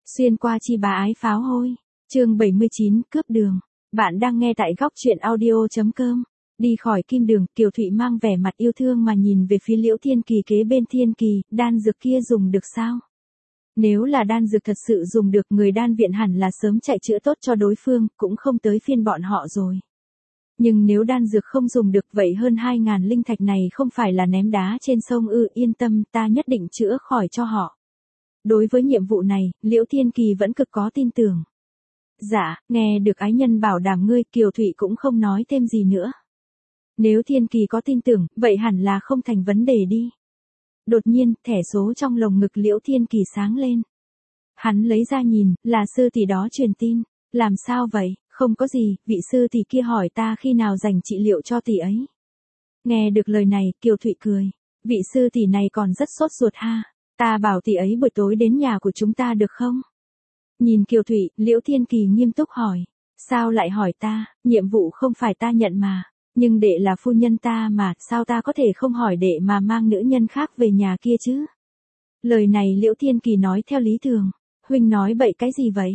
Xuyên qua chi bá ái pháo hôi. Chương 79, cướp đường. Bạn đang nghe tại góc truyện audio.com. Đi khỏi kim đường, Kiều Thụy mang vẻ mặt yêu thương mà nhìn về phía Liễu Thiên Kỳ kế bên Thiên Kỳ, đan dược kia dùng được sao? Nếu là đan dược thật sự dùng được, người đan viện hẳn là sớm chạy chữa tốt cho đối phương, cũng không tới phiên bọn họ rồi. Nhưng nếu đan dược không dùng được, vậy hơn 2.000 linh thạch này không phải là ném đá trên sông ư? Yên tâm, ta nhất định chữa khỏi cho họ. Đối với nhiệm vụ này, Liễu Thiên Kỳ vẫn cực có tin tưởng. Dạ, nghe được ái nhân bảo đảm ngươi, Kiều Thụy cũng không nói thêm gì nữa. Nếu Thiên Kỳ có tin tưởng, vậy hẳn là không thành vấn đề đi. Đột nhiên, thẻ số trong lồng ngực Liễu Thiên Kỳ sáng lên. Hắn lấy ra nhìn, là sư tỷ đó truyền tin. Làm sao vậy? Không có gì, vị sư tỷ kia hỏi ta khi nào dành trị liệu cho tỷ ấy. Nghe được lời này, Kiều Thụy cười. Vị sư tỷ này còn rất sốt ruột ha. Ta bảo tỷ ấy buổi tối đến nhà của chúng ta được không? Nhìn Kiều Thụy, Liễu Thiên Kỳ nghiêm túc hỏi. Sao lại hỏi ta, nhiệm vụ không phải ta nhận mà. Nhưng đệ là phu nhân ta mà, sao ta có thể không hỏi đệ mà mang nữ nhân khác về nhà kia chứ? Lời này Liễu Thiên Kỳ nói theo lý thường. Huynh nói bậy cái gì vậy?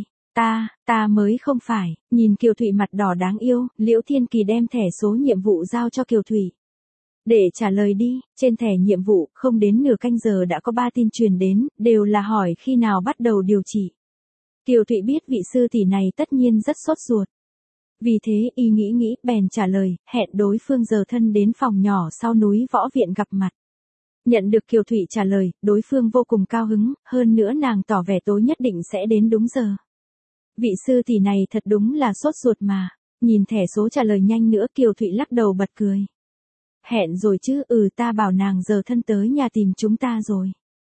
Ta mới không phải. Nhìn Kiều Thụy mặt đỏ đáng yêu, Liễu Thiên Kỳ đem thẻ số nhiệm vụ giao cho Kiều Thụy. Để trả lời đi, trên thẻ nhiệm vụ, không đến nửa canh giờ đã có 3 tin truyền đến, đều là hỏi khi nào bắt đầu điều trị. Kiều Thụy biết vị sư tỷ này tất nhiên rất sốt ruột. Vì thế y nghĩ, bèn trả lời, hẹn đối phương giờ thân đến phòng nhỏ sau núi Võ Viện gặp mặt. Nhận được Kiều Thụy trả lời, đối phương vô cùng cao hứng, hơn nữa nàng tỏ vẻ tối nhất định sẽ đến đúng giờ. Vị sư tỷ này thật đúng là sốt ruột mà. Nhìn thẻ số trả lời nhanh nữa, Kiều Thụy lắc đầu bật cười. Hẹn rồi chứ? Ta bảo nàng giờ thân tới nhà tìm chúng ta rồi.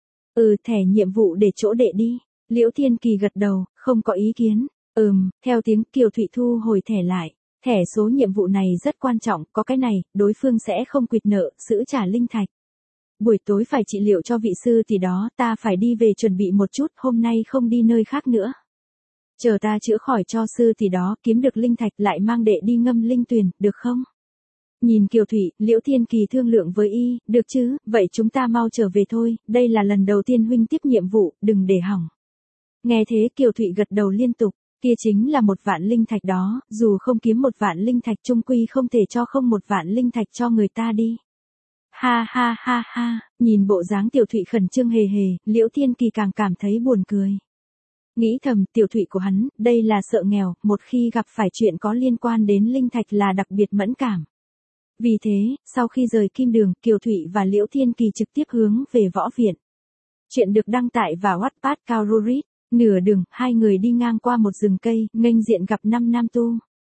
Thẻ nhiệm vụ để chỗ đệ đi. Liễu Thiên Kỳ gật đầu, không có ý kiến. Theo tiếng Kiều Thụy thu hồi thẻ lại. Thẻ số nhiệm vụ này rất quan trọng, có cái này, đối phương sẽ không quỵt nợ, giữ trả linh thạch. Buổi tối phải trị liệu cho vị sư tỷ đó, ta phải đi về chuẩn bị một chút, hôm nay không đi nơi khác nữa. Chờ ta chữa khỏi cho sư tỷ đó, kiếm được linh thạch lại mang đệ đi ngâm linh tuyền, được không? Nhìn Kiều Thụy, Liễu Thiên Kỳ thương lượng với y, được chứ, vậy chúng ta mau trở về thôi, đây là lần đầu tiên huynh tiếp nhiệm vụ, đừng để hỏng. Nghe thế Kiều Thụy gật đầu liên tục, kia chính là 1 vạn linh thạch đó, dù không kiếm 1 vạn linh thạch chung quy không thể cho không 1 vạn linh thạch cho người ta đi. Ha ha ha ha, nhìn bộ dáng Tiểu Thụy khẩn trương hề hề, Liễu Thiên Kỳ càng cảm thấy buồn cười. Nghĩ thầm, Tiểu Thụy của hắn, đây là sợ nghèo, một khi gặp phải chuyện có liên quan đến linh thạch là đặc biệt mẫn cảm. Vì thế, sau khi rời kim đường, Kiều Thụy và Liễu Thiên Kỳ trực tiếp hướng về Võ Viện. Chuyện được đăng tải vào Wattpad Kaururit. Nửa đường, hai người đi ngang qua một rừng cây, nghênh diện gặp 5 nam tu.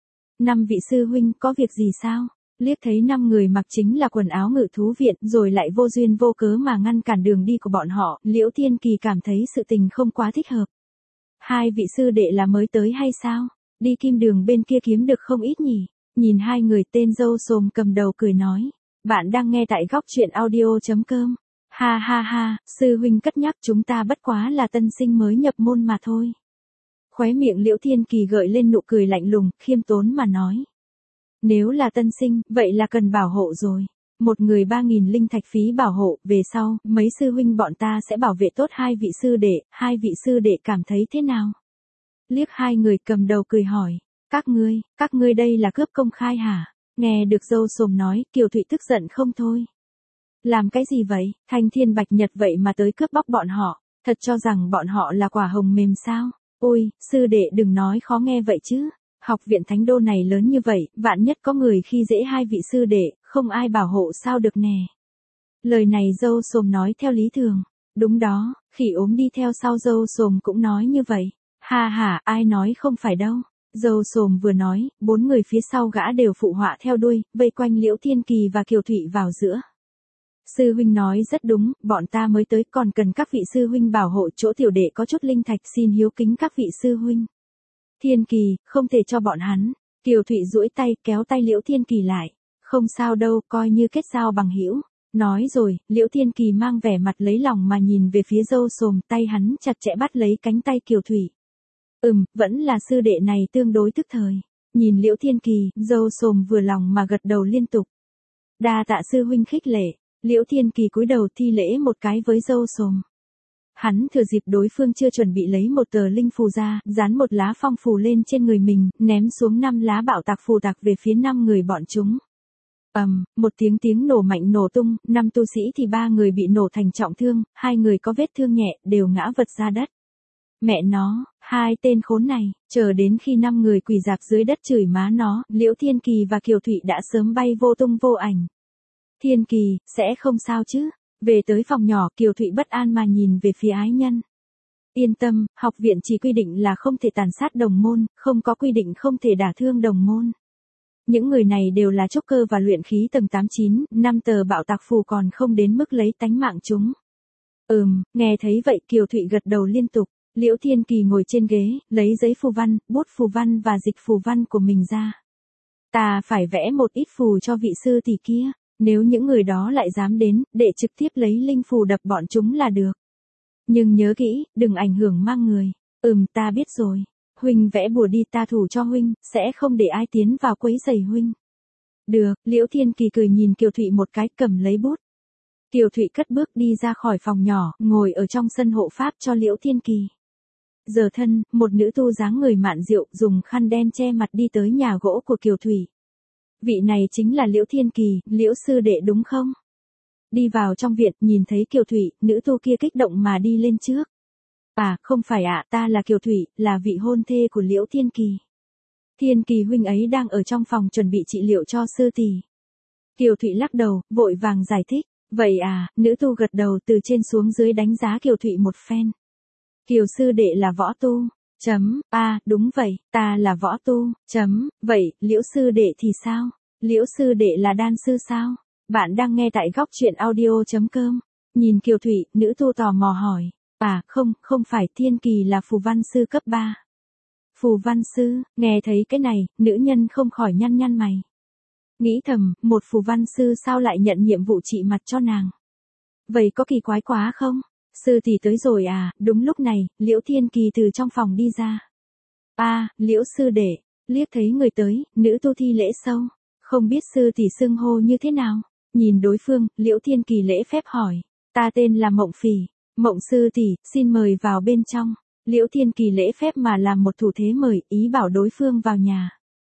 5 vị sư huynh, có việc gì sao? Liếc thấy 5 người mặc chính là quần áo Ngự Thú Viện, rồi lại vô duyên vô cớ mà ngăn cản đường đi của bọn họ, Liễu Thiên Kỳ cảm thấy sự tình không quá thích hợp. 2 vị sư đệ là mới tới hay sao? Đi kim đường bên kia kiếm được không ít nhỉ? Nhìn 2 người, tên râu xồm cầm đầu cười nói. Bạn đang nghe tại góc truyện audio.com. Ha ha ha, sư huynh cất nhắc, chúng ta bất quá là tân sinh mới nhập môn mà thôi. Khóe miệng Liễu Thiên Kỳ gợi lên nụ cười lạnh lùng, khiêm tốn mà nói. Nếu là tân sinh, vậy là cần bảo hộ rồi. Một người 3.000 linh thạch phí bảo hộ, về sau, mấy sư huynh bọn ta sẽ bảo vệ tốt 2 vị sư đệ, 2 vị sư đệ cảm thấy thế nào? Liếc 2 người cầm đầu cười hỏi, các ngươi đây là cướp công khai hả? Nghe được dâu xồm nói, Kiều Thụy tức giận không thôi. Làm cái gì vậy, thanh thiên bạch nhật vậy mà tới cướp bóc bọn họ, thật cho rằng bọn họ là quả hồng mềm sao? Ôi, sư đệ đừng nói khó nghe vậy chứ, học viện Thánh Đô này lớn như vậy, vạn nhất có người khi dễ 2 vị sư đệ, không ai bảo hộ sao được nè. Lời này dâu xồm nói theo lý thường, đúng đó, khỉ ốm đi theo sau dâu xồm cũng nói như vậy, ha ha, ai nói không phải đâu. Dâu xồm vừa nói, 4 người phía sau gã đều phụ họa theo đuôi, vây quanh Liễu Thiên Kỳ và Kiều Thụy vào giữa. Sư huynh nói rất đúng, bọn ta mới tới còn cần các vị sư huynh bảo hộ, chỗ tiểu đệ có chút linh thạch, xin hiếu kính các vị sư huynh. Thiên Kỳ, không thể cho bọn hắn. Kiều Thụy duỗi tay kéo tay Liễu Thiên Kỳ lại. Không sao đâu, coi như kết giao bằng hữu. Nói rồi, Liễu Thiên Kỳ mang vẻ mặt lấy lòng mà nhìn về phía dâu xồm, tay hắn chặt chẽ bắt lấy cánh tay Kiều Thụy. Vẫn là sư đệ này tương đối tức thời. Nhìn Liễu Thiên Kỳ, dâu xồm vừa lòng mà gật đầu liên tục. Đa tạ sư huynh khích lệ. Liễu Thiên Kỳ cúi đầu thi lễ một cái với dâu xồm. Hắn thừa dịp đối phương chưa chuẩn bị lấy một tờ linh phù ra, dán một lá phong phù lên trên người mình, ném xuống 5 lá bạo tạc phù tạc về phía 5 người bọn chúng. Một tiếng nổ mạnh nổ tung, 5 tu sĩ thì 3 người bị nổ thành trọng thương, 2 người có vết thương nhẹ, đều ngã vật ra đất. Mẹ nó, 2 tên khốn này, chờ đến khi 5 người quỳ rạp dưới đất chửi má nó, Liễu Thiên Kỳ và Kiều Thụy đã sớm bay vô tung vô ảnh. Thiên Kỳ, sẽ không sao chứ? Về tới phòng nhỏ, Kiều Thụy bất an mà nhìn về phía ái nhân. Yên tâm, học viện chỉ quy định là không thể tàn sát đồng môn, không có quy định không thể đả thương đồng môn. Những người này đều là trúc cơ và luyện khí tầng 89, 5 tờ bạo tạc phù còn không đến mức lấy tánh mạng chúng. Nghe thấy vậy Kiều Thụy gật đầu liên tục. Liễu Thiên Kỳ ngồi trên ghế, lấy giấy phù văn, bút phù văn và dịch phù văn của mình ra. Ta phải vẽ một ít phù cho vị sư tỷ kia, nếu những người đó lại dám đến, để trực tiếp lấy linh phù đập bọn chúng là được. Nhưng nhớ kỹ, đừng ảnh hưởng mang người. Ta biết rồi. Huynh vẽ bùa đi, ta thủ cho huynh, sẽ không để ai tiến vào quấy rầy huynh. Được, Liễu Thiên Kỳ cười nhìn Kiều Thụy một cái, cầm lấy bút. Kiều Thụy cất bước đi ra khỏi phòng nhỏ, ngồi ở trong sân hộ pháp cho Liễu Thiên Kỳ. Giờ thân, một nữ tu dáng người mạn diệu dùng khăn đen che mặt đi tới nhà gỗ của Kiều Thụy. Vị này chính là Liễu Thiên Kỳ, Liễu sư đệ đúng không? Đi vào trong viện, nhìn thấy Kiều Thụy, nữ tu kia kích động mà đi lên trước. Không phải ạ, ta là Kiều Thụy, là vị hôn thê của Liễu Thiên Kỳ. Thiên Kỳ huynh ấy đang ở trong phòng chuẩn bị trị liệu cho sư tỷ. Kiều Thụy lắc đầu, vội vàng giải thích. Vậy nữ tu gật đầu từ trên xuống dưới đánh giá Kiều Thụy một phen. Kiều sư đệ là võ tu. Đúng vậy, ta là võ tu. Vậy, Liễu sư đệ thì sao? Liễu sư đệ là đan sư sao? Bạn đang nghe tại góc truyện audio.com. Nhìn Kiều Thụy, nữ tu tò mò hỏi. Không phải, Thiên Kỳ là phù văn sư cấp 3. Phù văn sư, nghe thấy cái này, nữ nhân không khỏi nhăn nhăn mày. Nghĩ thầm, một phù văn sư sao lại nhận nhiệm vụ trị mặt cho nàng? Vậy có kỳ quái quá không? Sư tỷ tới rồi đúng lúc này, Liễu Thiên Kỳ từ trong phòng đi ra. Liễu sư đệ, liếc thấy người tới, nữ tu thi lễ sâu. Không biết sư tỷ xưng hô như thế nào? Nhìn đối phương, Liễu Thiên Kỳ lễ phép hỏi. Ta tên là Mộng Phỉ. Mộng sư tỷ, xin mời vào bên trong. Liễu Thiên Kỳ lễ phép mà làm một thủ thế mời, ý bảo đối phương vào nhà.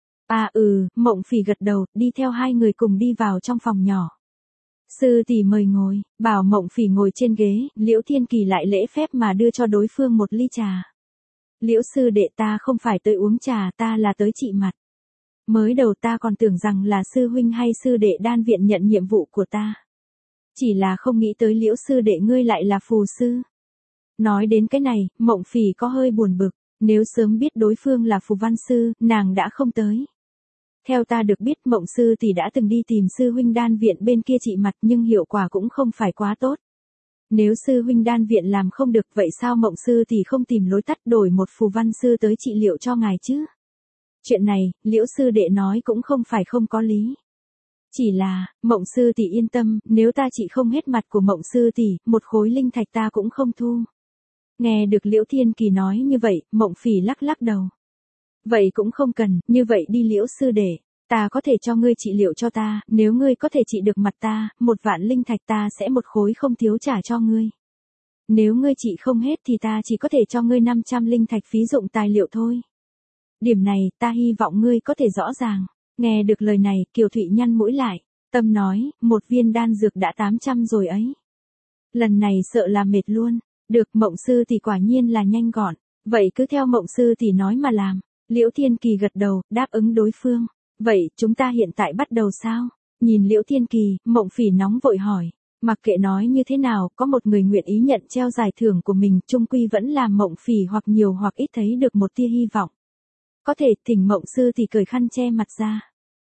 Mộng Phỉ gật đầu, đi theo 2 người cùng đi vào trong phòng nhỏ. Sư tỷ mời ngồi, bảo Mộng Phỉ ngồi trên ghế, Liễu Thiên Kỳ lại lễ phép mà đưa cho đối phương một ly trà. Liễu sư đệ, ta không phải tới uống trà, ta là tới trị mặt. Mới đầu ta còn tưởng rằng là sư huynh hay sư đệ đan viện nhận nhiệm vụ của ta. Chỉ là không nghĩ tới Liễu sư đệ ngươi lại là phù sư. Nói đến cái này, Mộng Phỉ có hơi buồn bực, nếu sớm biết đối phương là phù văn sư, nàng đã không tới. Theo ta được biết, Mộng sư tỷ đã từng đi tìm sư huynh đan viện bên kia trị mặt nhưng hiệu quả cũng không phải quá tốt. Nếu sư huynh đan viện làm không được, vậy sao Mộng sư tỷ không tìm lối tắt đổi một phù văn sư tới trị liệu cho ngài chứ? Chuyện này, Liễu sư đệ nói cũng không phải không có lý. Chỉ là, Mộng sư tỷ yên tâm, nếu ta trị không hết mặt của Mộng sư tỷ, một khối linh thạch ta cũng không thu. Nghe được Liễu Thiên Kỳ nói như vậy, Mộng Phỉ lắc lắc đầu. Vậy cũng không cần, như vậy đi Liễu sư đệ, ta có thể cho ngươi trị liệu cho ta, nếu ngươi có thể trị được mặt ta, 1 vạn linh thạch ta sẽ một khối không thiếu trả cho ngươi. Nếu ngươi trị không hết thì ta chỉ có thể cho ngươi 500 linh thạch phí dụng tài liệu thôi. Điểm này, ta hy vọng ngươi có thể rõ ràng. Nghe được lời này, Kiều Thụy nhăn mũi lại, tâm nói, 1 viên đan dược đã 800 rồi ấy. Lần này sợ là mệt luôn. Được, Mộng sư tỷ quả nhiên là nhanh gọn, vậy cứ theo Mộng sư tỷ nói mà làm. Liễu Thiên Kỳ gật đầu, đáp ứng đối phương. Vậy, chúng ta hiện tại bắt đầu sao? Nhìn Liễu Thiên Kỳ, Mộng Phỉ nóng vội hỏi. Mặc kệ nói như thế nào, có một người nguyện ý nhận treo giải thưởng của mình, chung quy vẫn làm Mộng Phỉ hoặc nhiều hoặc ít thấy được một tia hy vọng. Có thể, thỉnh Mộng sư tỷ cởi khăn che mặt ra.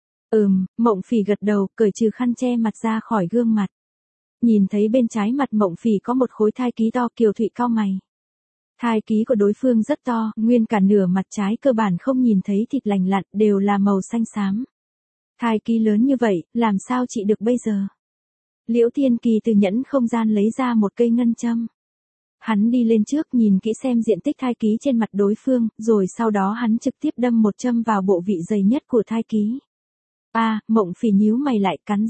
Mộng Phỉ gật đầu, cởi trừ khăn che mặt ra khỏi gương mặt. Nhìn thấy bên trái mặt Mộng Phỉ có một khối thai ký to, Kiều Thụy cau mày. Thai ký của đối phương rất to, nguyên cả nửa mặt trái cơ bản không nhìn thấy thịt lành lặn, đều là màu xanh xám. Thai ký lớn như vậy, làm sao trị được bây giờ? Liễu Thiên Kỳ từ nhẫn không gian lấy ra một cây ngân châm. Hắn đi lên trước nhìn kỹ xem diện tích thai ký trên mặt đối phương, rồi sau đó hắn trực tiếp đâm một châm vào bộ vị dày nhất của thai ký. Mộng Phỉ nhíu mày lại, cắn răng.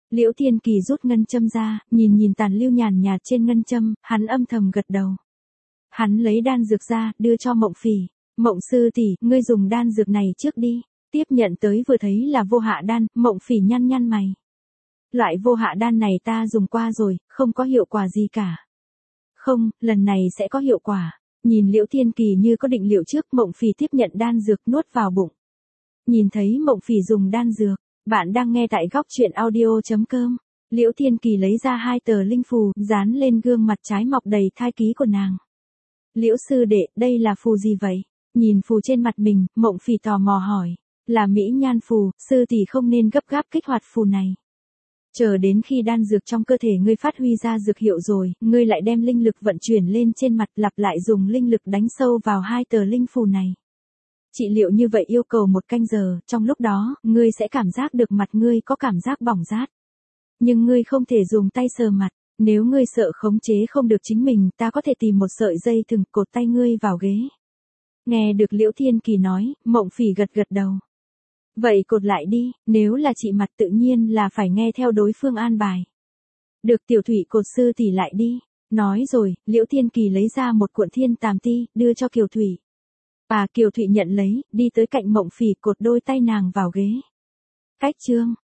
Liễu Thiên Kỳ rút ngân châm ra, nhìn tàn lưu nhàn nhạt trên ngân châm, hắn âm thầm gật đầu. Hắn lấy đan dược ra, đưa cho Mộng Phỉ. Mộng sư tỷ, ngươi dùng đan dược này trước đi. Tiếp nhận tới vừa thấy là vô hạ đan, Mộng Phỉ nhăn nhăn mày. Loại vô hạ đan này ta dùng qua rồi, không có hiệu quả gì cả. Không, lần này sẽ có hiệu quả. Nhìn Liễu Thiên Kỳ như có định liệu trước, Mộng Phỉ tiếp nhận đan dược nuốt vào bụng. Nhìn thấy Mộng Phỉ dùng đan dược, bạn đang nghe tại góc truyện audio.com. Liễu Thiên Kỳ lấy ra 2 tờ linh phù, dán lên gương mặt trái mọc đầy thai ký của nàng. Liễu sư đệ, đây là phù gì vậy? Nhìn phù trên mặt mình, Mộng Phỉ tò mò hỏi. Là mỹ nhan phù, sư tỷ không nên gấp gáp kích hoạt phù này. Chờ đến khi đan dược trong cơ thể ngươi phát huy ra dược hiệu rồi, ngươi lại đem linh lực vận chuyển lên trên mặt, lặp lại dùng linh lực đánh sâu vào 2 tờ linh phù này. Trị liệu như vậy yêu cầu 1 canh giờ, trong lúc đó, ngươi sẽ cảm giác được mặt ngươi có cảm giác bỏng rát. Nhưng ngươi không thể dùng tay sờ mặt, nếu ngươi sợ khống chế không được chính mình, ta có thể tìm một sợi dây thừng cột tay ngươi vào ghế. Nghe được Liễu Thiên Kỳ nói, Mộng Phỉ gật gật đầu. Vậy cột lại đi, nếu là chị mặt tự nhiên là phải nghe theo đối phương an bài. Được Tiểu Thủy cột sư tỷ lại đi. Nói rồi, Liễu Thiên Kỳ lấy ra một cuộn thiên tàm ti, đưa cho Kiều Thủy. Kiều Thủy nhận lấy, đi tới cạnh Mộng Phỉ cột đôi tay nàng vào ghế. Cách chương